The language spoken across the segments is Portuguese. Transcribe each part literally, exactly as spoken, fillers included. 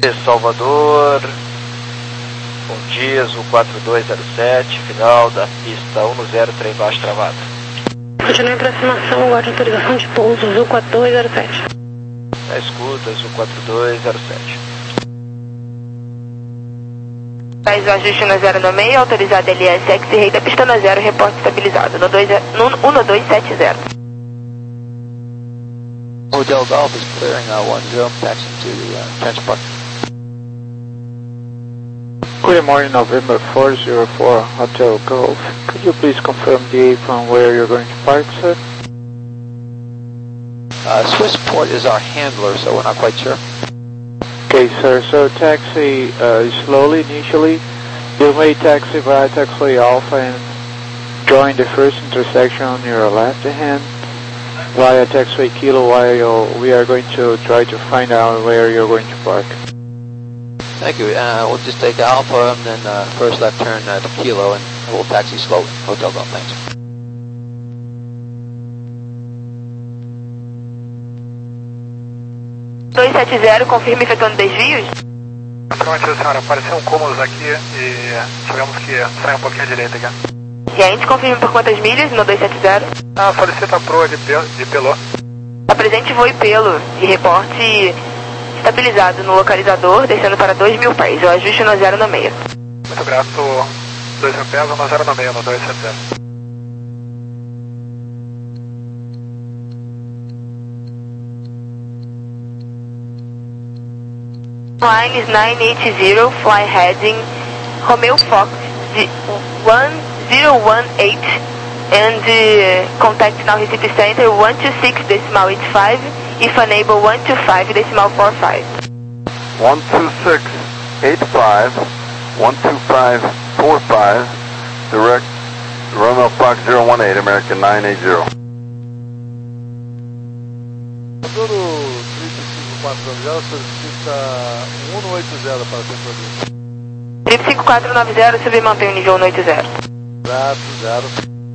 Salvador, bom dia, Azul quatro dois zero sete, final da pista um zero, trem baixo travado. Continue em aproximação, aguarde autorização de pouso, Azul quatro dois zero sete. Na escuta, Azul quatro dois zero sete. Faz o ajuste no zero no meio, autorizado L S X e rei da pista no zero, reporte estabilizado, no um dois sete zero. Hotel Golf is clearing uh, one zero, taxi to the uh, trench park. Good morning, November four zero four, Hotel Golf. Could you please confirm the apron where you're going to park, sir? Uh, Swissport is our handler, so we're not quite sure. Okay, sir, so taxi uh, slowly initially. You may taxi via taxiway Alpha and join the first intersection on your left hand via taxiway Kilo while we are going to try to find out where you're going to park. Thank you. Uh, we'll just take Alpha and then uh, first left turn uh, to Kilo and we'll taxi slowly. Hotel Golf, thanks. dois sete zero, confirme efetuando desvios. Prometido, senhora. Apareceram cômodos aqui e tivemos que sair um pouquinho à direita aqui. Gente, confirme por quantas milhas no dois sete zero. Ah, solicita a proa de, pe de Pelô. Apresente voo e pelo e reporte estabilizado no localizador, descendo para dois mil pés. O ajuste no zero no meio. Muito grato. dois mil pés no zero no meio, no dois sete zero. Lines nine eight zero, fly heading Romeo Fox one zero one eight and uh, contact now Recife Center one two six decimal eight five, if unable one two five decimal four five. one two six eight five, one two five four five, direct Romeo Fox zero one eight, American nine eight zero. Trip cinco quatro nove zero, subir e mantém o nível um oito zero. Exato, zero.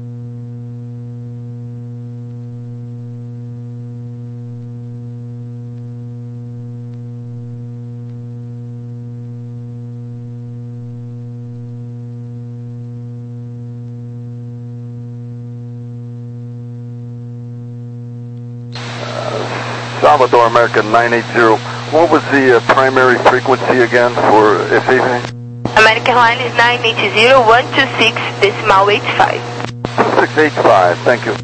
Salvador, American nine eight zero. What was the uh, primary frequency again for this evening? American Airlines nine eight zero, one two six decimal eight five. two six eight five, thank you.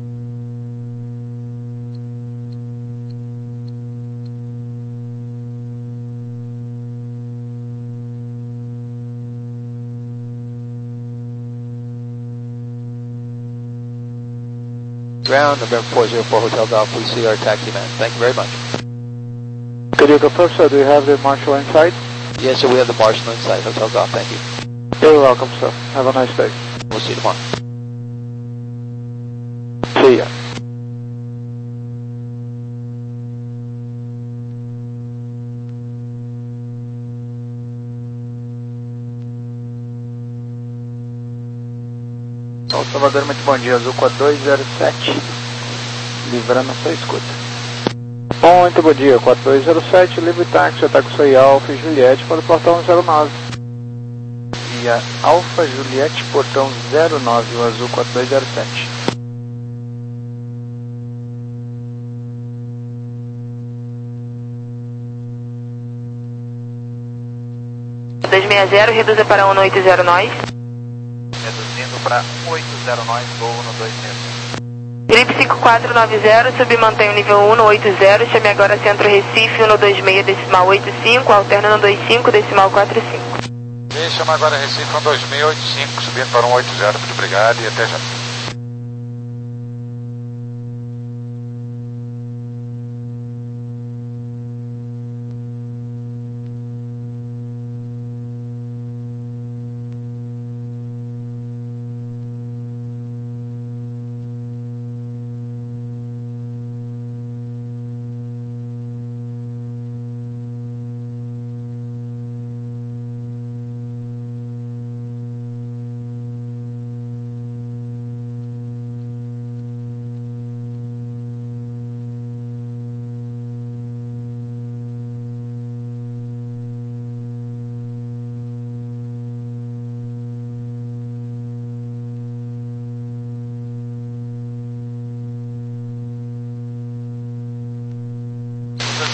Ground, November four zero four, Hotel Golf, please see our taxi man. Thank you very much. Could you confirm, sir, do you have the marshal inside? Yes, sir, we have the marshal inside. Hotel Golf, thank you. You're welcome, sir. Have a nice day. We'll see you tomorrow. See ya. Então, Salvador, muito bom dia, Azul quatro dois zero sete, livrando a sua escuta. Muito bom dia, quatro dois zero sete, livre táxi, Taxi Alfa e Juliette para o portão zero nove. E a Alfa Juliette, portão zero nove, o Azul quatro dois zero sete. dois seis zero, reduza para um oito zero nós. Reduzindo para um oito zero nós, voo no dois seis zero. Grip cinco quatro nove zero, sub mantém o nível um no oito zero, chame agora Centro Recife um no dois seis decimal oito cinco, alterna no dois cinco decimal quatro cinco. Chama agora Recife um dois seis oito cinco, subindo para um oito zero, muito obrigado e até já.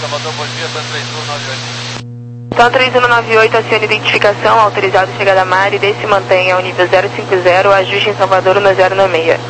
Salvador, bom dia, Tan três um nove oito. Tan três um nove oito, acione identificação, autorizado chegada a mar e desce e mantenha ao nível zero cinco zero, ajuste em Salvador no zero no meia.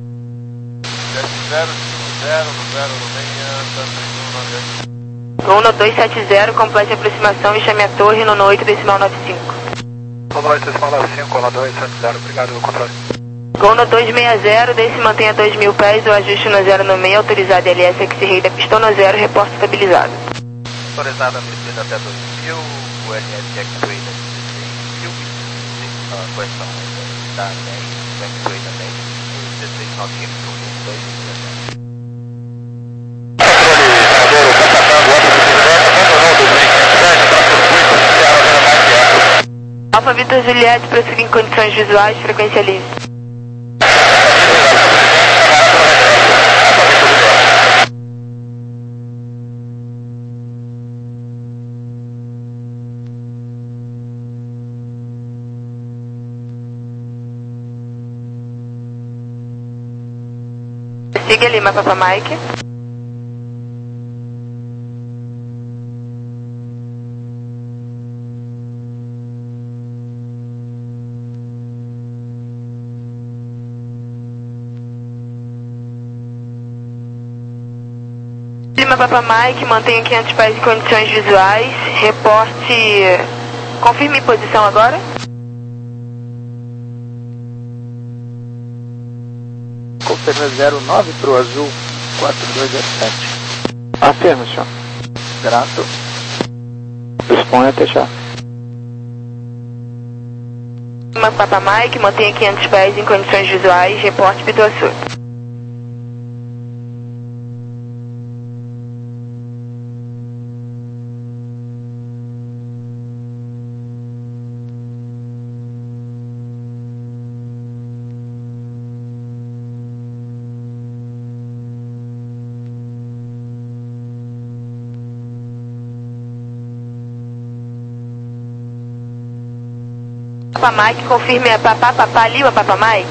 zero cinco zero, no zero no meia, Tan três um nove oito. Gol no dois sete zero, complete a aproximação e chame a torre no oito decimal nove cinco. No oito decimal nove cinco, no dois sete zero, obrigado, controle. Gol no dois seis zero, desce e mantenha dois mil pés, o ajuste no zero no meio, autorizado L S X-Ray da pistão no zero, reporte estabilizado. Autorizado a descida até dois mil, o L S X-Ray da mil, a questão da dez, o X-Ray da dez, o dezesseis nautímetros, um, dois, Alfa Vitor Juliette, prosseguir em condições visuais, frequência livre. Siga Lima, Papa Mike. Lima, Papa Mike, mantenha quinhentos pés em condições visuais, reporte, confirme posição agora. Confirma zero nove para o azul quatro dois zero sete. Afirma, senhor. Grato. Disponha até já. Lima, Papa Mike, mantenha quinhentos pés em condições visuais, reporte Pituaçu. Papa Mike, confirme a Papá, Papá, Lima, Papa Mike.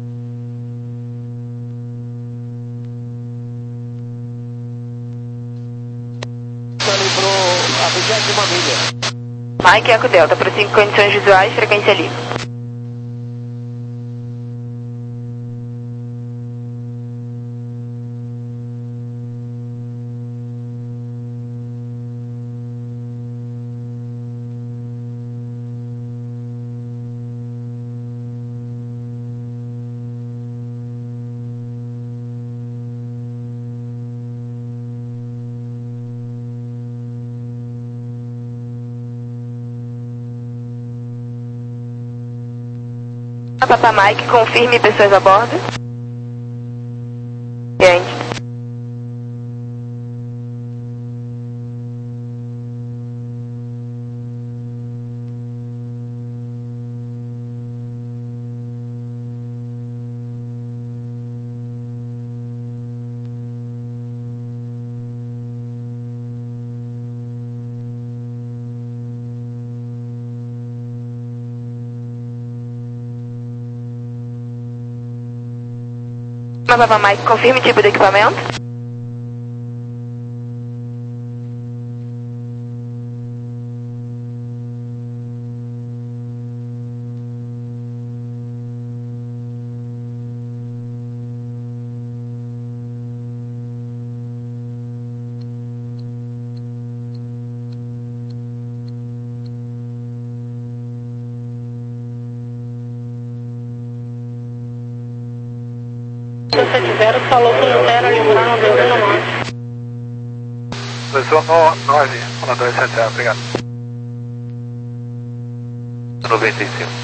Calibrou a vigésima milha. Mike, Eco Delta, prossiga em condições visuais, frequência livre. Papa Mike, confirme pessoas a bordo. Grande. Papa Mike, confirme tipo de equipamento. sete zero, falou com o zero, lembrar noventa e nove. dois um nove, um dois sete zero, obrigado. noventa e cinco.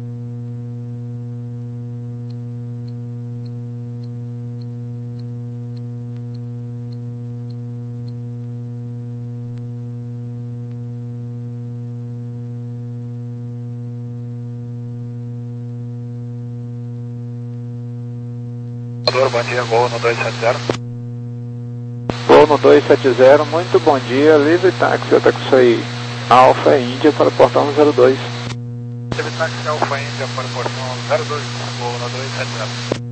Bom dia, Gol no dois sete zero. Gol no dois sete zero, muito bom dia, livre táxi, Ataxi Alfa Índia para o portão zero dois. Livre táxi Alfa Índia para o portão zero dois, Gol no dois sete zero.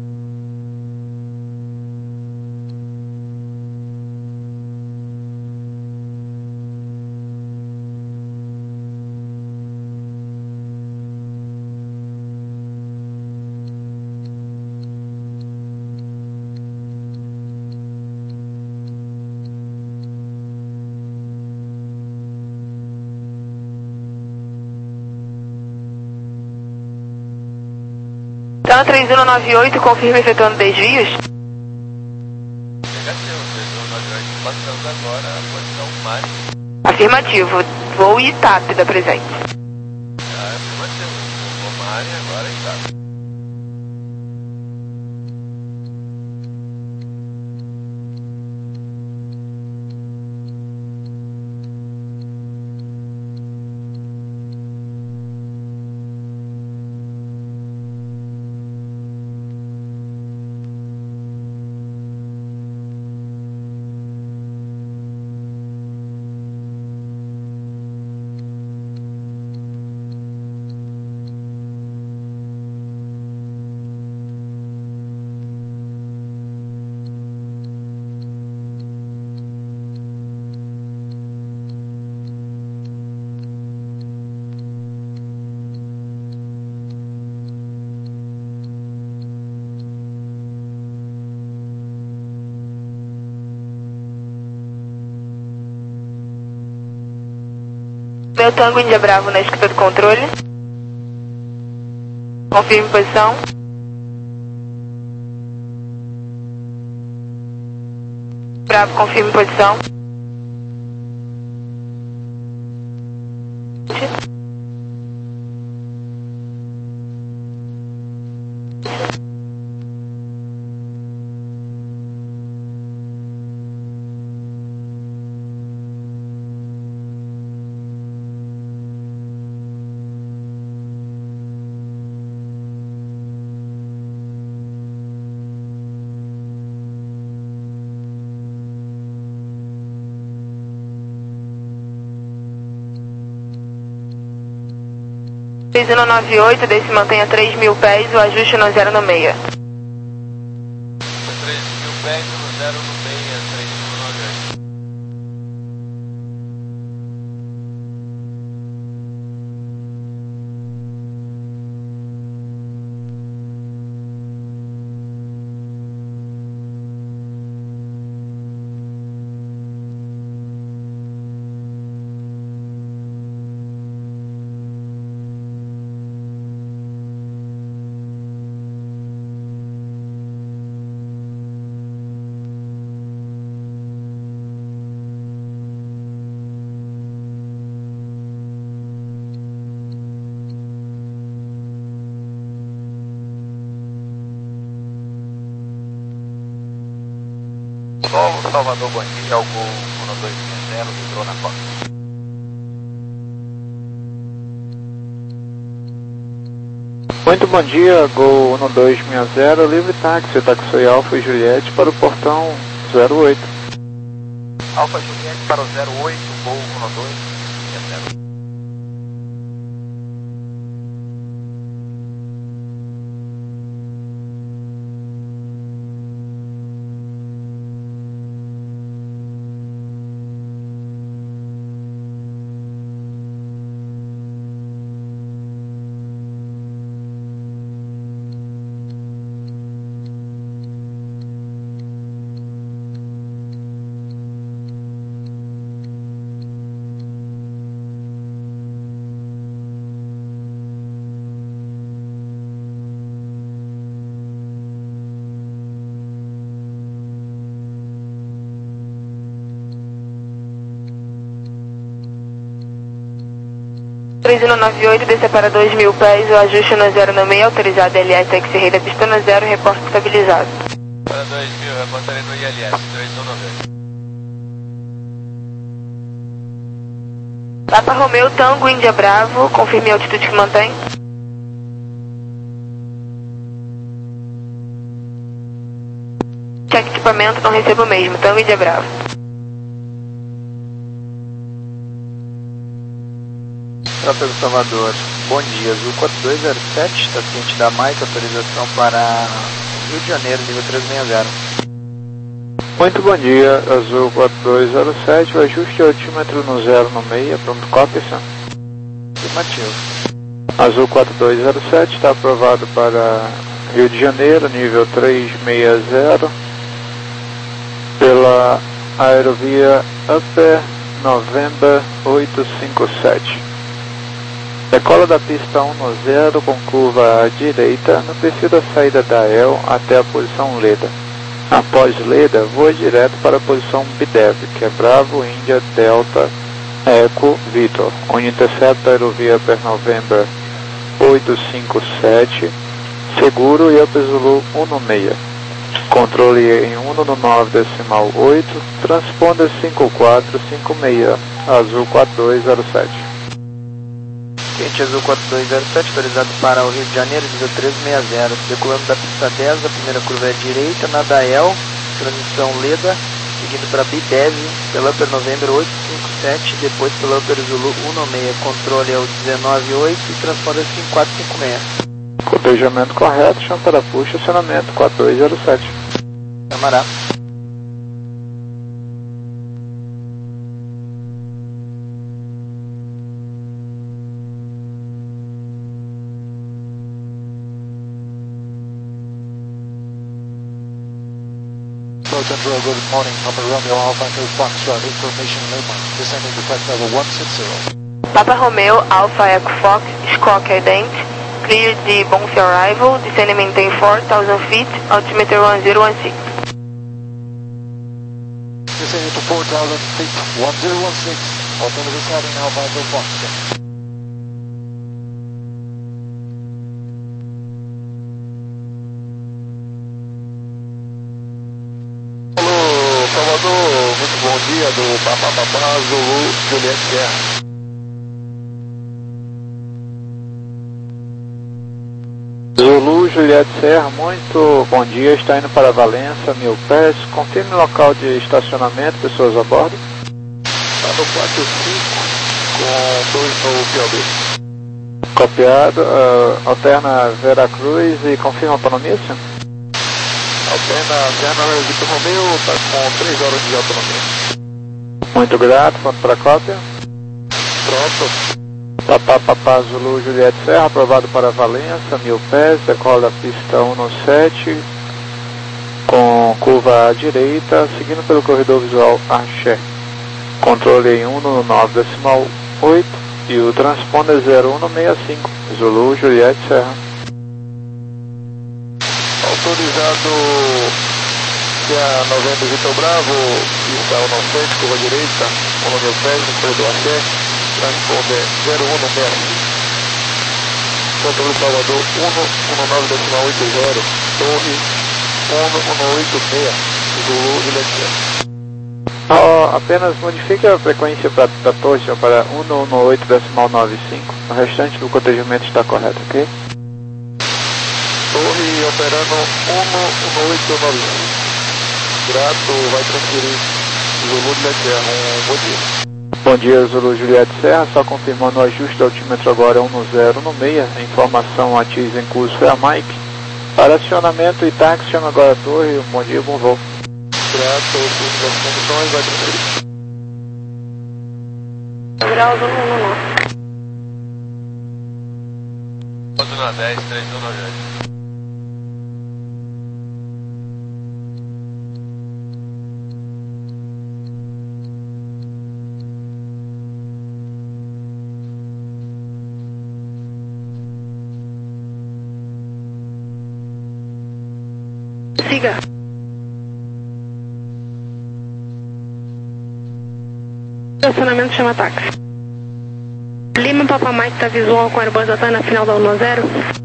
Então, três um nove oito, confirma efetuando desvios. Negativo, três um nove oito, passando agora a posição Mari. Afirmativo, voo e T A P da presente. Ah, afirmativo, voo Mari agora e T A P. Meu Tango Índia Bravo na escuta do controle. Confirme posição. Bravo, confirme posição. três um nove oito, desse mantém a três mil pés, o ajuste no zero no meia. três mil pés no zero no meia, três um nove oito. Sol, Salvador, bom dia, é o Gol um dois zero, entrou na costa. Muito bom dia, Gol um dois seis zero, livre táxi, táxi Alfa e Juliette para o portão zero oito. Alfa Juliette para o zero oito, Gol um dois seis zero. três um nove oito, desce para dois mil pés, o ajuste no zero no meio, autorizado L S X rei da pista no zero, reporte estabilizado. Para dois mil, reportarei no I L S, três um nove oito. Papa Romeu, Tango, Índia Bravo, confirme a altitude que mantém. Check equipamento, não recebo o mesmo, Tango, Índia Bravo. Tráfego Salvador, bom dia, Azul quatro dois zero sete, está ciente da Mike, autorização para Rio de Janeiro, nível trezentos e sessenta. Muito bom dia, Azul quatro dois zero sete, o ajuste altímetro no zero no meia, pronto, cópia, senhor. Afirmativo. Azul quatro dois zero sete está aprovado para Rio de Janeiro, nível trezentos e sessenta, pela aerovia Upper November oitocentos e cinquenta e sete. Decola da pista um zero com curva à direita no perfil da saída da E L até a posição Leda. Após Leda, voa direto para a posição B D E V, que é Bravo, Índia, Delta, Eco, Vitor, onde intercepta a aerovia per November oito cinco sete, seguro e Upper Zulu um no seis. Controle em um no nove decimal oito, transponder cinco quatro cinco seis, Azul quatro dois zero sete. Quente Azul quatro dois zero sete, autorizado para o Rio de Janeiro, nível três seis zero, decolando da pista dez, a primeira curva é à direita, na da E L, transição Leda, seguindo para B D E V, pela Upper November oito cinco sete, depois pela Upper Zulu um no seis, controle é o dezenove oito e transponder cinco quatro cinco seis. Cotejamento correto, chão para puxa, acionamento quatro dois zero sete. Camará. Central, good morning, Papa Romeo Alpha Echo Foxtrot, information Lima, descending to flight level one six zero. Papa Romeo Alpha Echo Fox, Squawk Ident, clear de bounce arrival, descending maintain four thousand feet, altimeter one zero one six. Descending to four thousand feet, one zero one six, altimeter heading Alpha Echo Foxtrot. Muito bom dia do Papá Papá Zulu Juliette Serra. Zulu Juliette Serra, muito bom dia, está indo para Valença, mil pés, confirme o local de estacionamento, pessoas a bordo. Está no quatro cinco com dois no P O B. Copiado, uh, alterna Veracruz e confirma a autonomia, senhor? Alterna Veracruz e Romeu, está com três horas de autonomia. Muito grato, ponto para a cópia. Pronto. Papá Papá Zulu Juliette Serra, aprovado para Valença, mil pés, decola da pista um no sete, com curva à direita, seguindo pelo corredor visual Axé. Controle em um no nove decimal oito e o transponder zero um no sessenta e cinco, Zulu Juliette Serra. Autorizado que a Novembro Vitor Bravo, pista um no sete, curva direita, um no mil pés, no corredor Axé, transponder zero um no sessenta e cinco. Controle Salvador um no nove decimal oito zero, torre um no oito seis, Zulu Juliette Serra. Oh, apenas modifique a frequência pra, da torre para um no oito decimal nove cinco. O restante do cotejamento está correto, ok? Torre operando um no oito nove cinco. Grato, vai transferir Zulu Juliette Serra. Um bom dia. Bom dia, Zulu Juliette Serra. Só confirmando o ajuste do altímetro agora um no zero no seis. A informação ativa em curso é a Mike. Para acionamento e táxi, chama agora a torre. Um bom dia, bom voo. Grato, tudo das condições, vai transferir. Graus um no nove. Quando na dez, três no nove. Siga. Estacionamento chama táxi. Lima Papa Mike está visual com a Airbus Delta na final da um zero.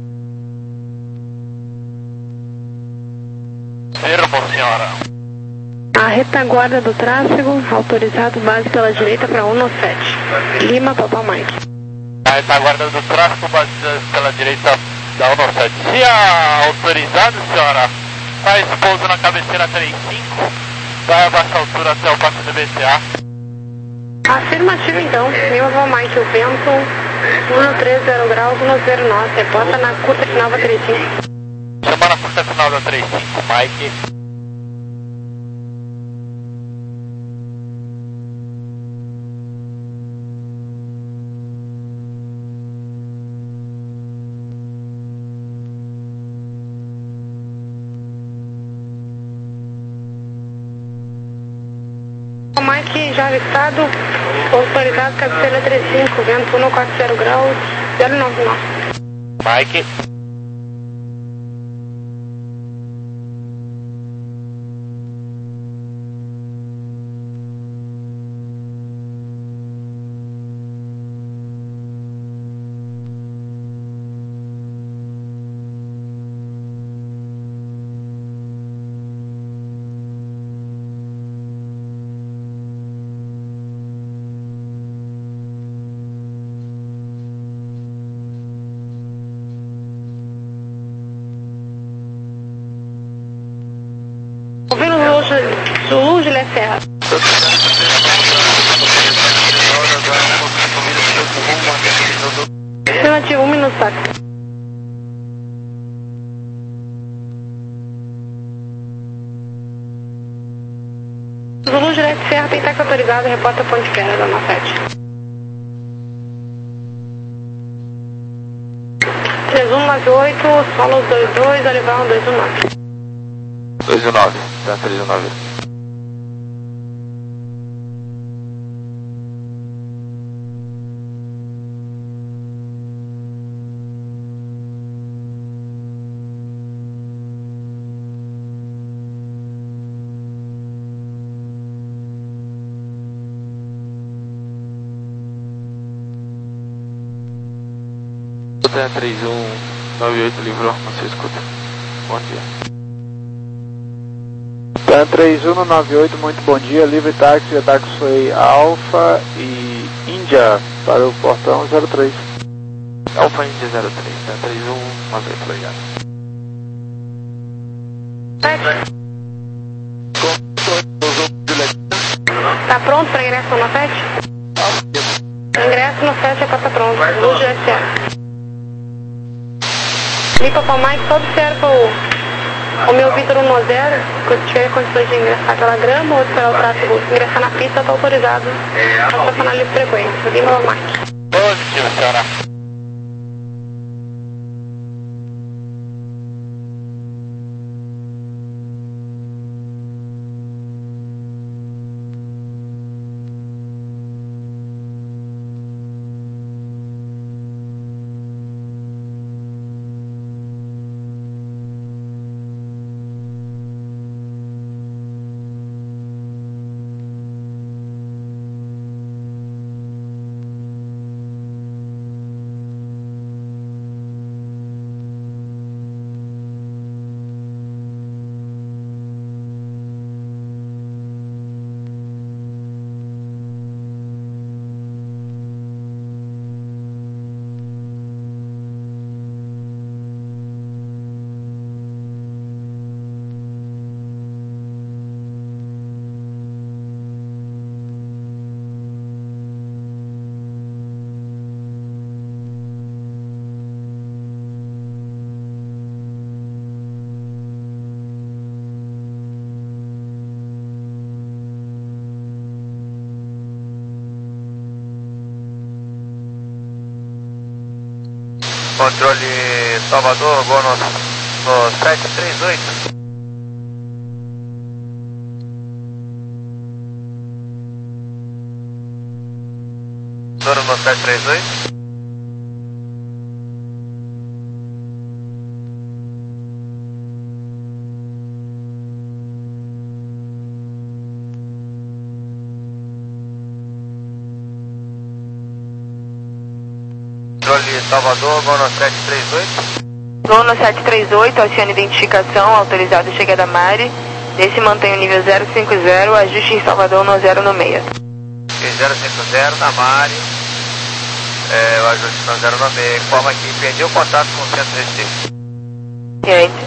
Erro, senhora. A retaguarda do tráfego, autorizado base pela direita para um sete. Lima Papa Mike. A retaguarda do tráfego, base pela direita da um sete. Se a autorizado, senhora, faz pouso na cabeceira trinta e cinco, vai abaixar a altura até o passo do B C A. Afirmativo então, Lima Papa Mike, o vento um no três zero graus, um no zero nove, reporta na curta final da trinta e cinco. Chama na curta final da trinta e cinco, Mike. Mike já avistado, autorizado cabeceira trinta e cinco, vento um no quatro zero graus, zero nove nove. Mike. Ouvindo Zulu, Juliette Serra. Afirmativo, um minuto, táxi. Zulu, Juliette Serra, tem táxi autorizado, reporta Ponte Ferro, Zona sete. três um nove oito, Solos dois dois, Olival dois um nove. dois um nove, tá três um nove. três um nove oito livrou, você escuta. Bom dia. Tan três um nove oito, muito bom dia, livre táxi, Taxiway Alpha e Índia para o portão zero três. Alpha Índia zero três, Tan três um nove oito, obrigado. Tá pronto para ingresso no sete? Ingresso no sete é para tá pronto, Luz de S A. Lipa para o Mike, todo certo o meu Vitor um zero, quando tiver condições de ingressar pela grama ou esperar o tráfego ingressar na pista, está autorizado a estacionar livre frequência. Lipa para o Mike. Positivo, senhora. Controle Salvador, vou no, no sete três oito. Controle no sete três oito. Controle Salvador, vou no sete três oito. Vou no sete três oito, acione identificação, autorizado chegada Mari. Desse mantém o nível zero cinco zero, ajuste em Salvador no zero no meia. zero cinco zero na Mari, é, o ajuste no zero no meia, informa que perdi o contato com o centro restrito. Ciente.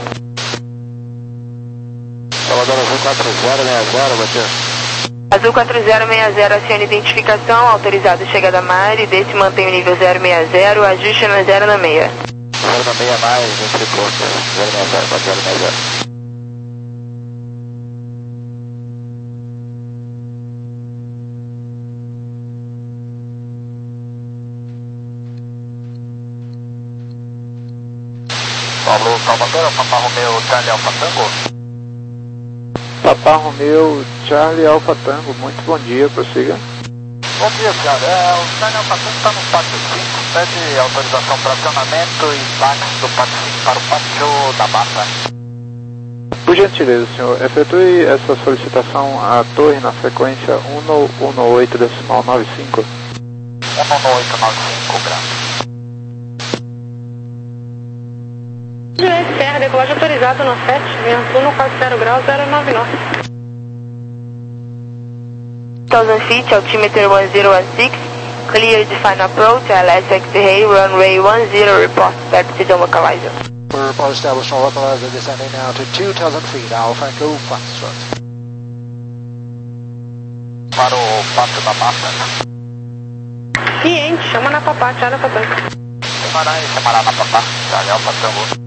Salvador azul quatro zero seis zero, bateu. Azul quatro zero seis zero, acione identificação, autorizado chegada Mari. Desse mantém o nível zero seis zero, ajuste no zero no meia. zero no meia mais, entre pontos, zero seis zero para zero seis zero. Paulo Salvador, Papa Romeu, Charlie Alfa Tango. Papa Romeu, Charlie Alfa Tango, muito bom dia, prossiga. Bom dia, senhor. É, o Daniel Patum está no pátio cinco, pede autorização para acionamento e táxi do pátio cinco para o pátio da Mata. Por gentileza, senhor, efetue essa solicitação à torre na frequência um um oito decimal nove cinco. um um oito nove cinco, graças. Juliette Serra, decolagem autorizado no sete, vento no quatro zero graus, zero nove nove. one thousand feet, altimeter one zero one six, clear the final approach, L S X-ray, runway one zero, report, certidão localizer. We're report established on localizer, descending now to two thousand feet, Alpha Echo Foxtrot. Para o pátio da Mata. Ciente, chama na papá, Tiara Patanca. Chamará e chamará na papá, Daniel Patango.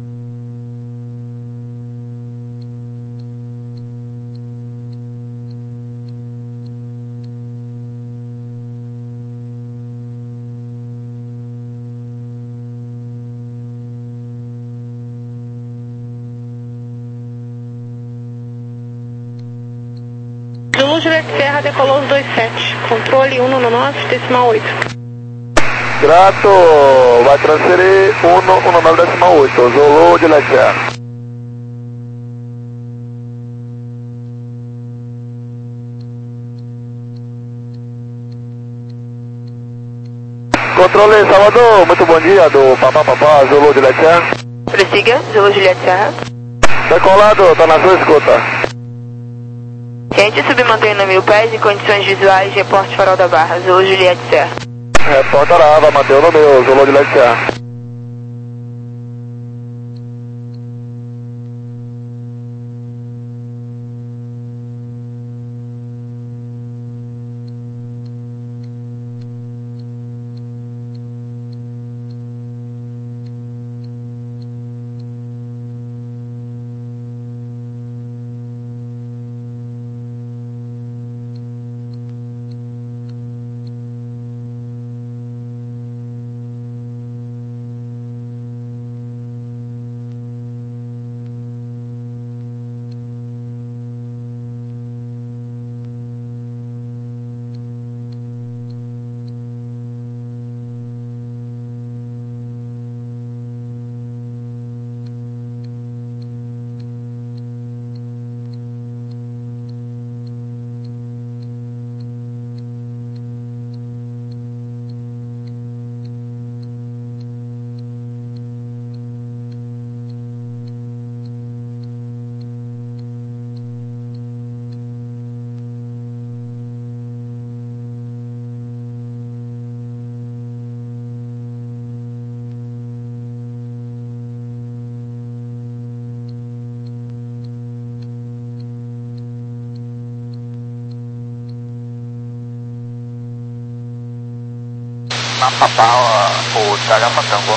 Zulu Juliette Serra, decolou os dois sete, controle um nove nove decimal oito. Grato, vai transferir um um nove decimal oito, Zulu Juliette Serra. Controle Salvador, muito bom dia, do Papá Papá, Zulu Juliette Serra. Prossiga, Zulu Juliette Serra. Decolado, tá na sua escuta. Ciente, submantendo mil pés em condições visuais, reporte farol da Barra, Zulu Juliette Serra. Reporta Arava, mantém no meu, Zulu Juliette Serra. Na papá, o Tiara Patango.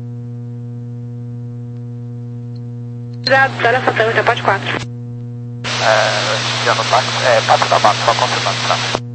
Cuidado, Tiara Patango, até pátio quatro. É, já no táxi, é, pátio da Mata, só confirmando, tá?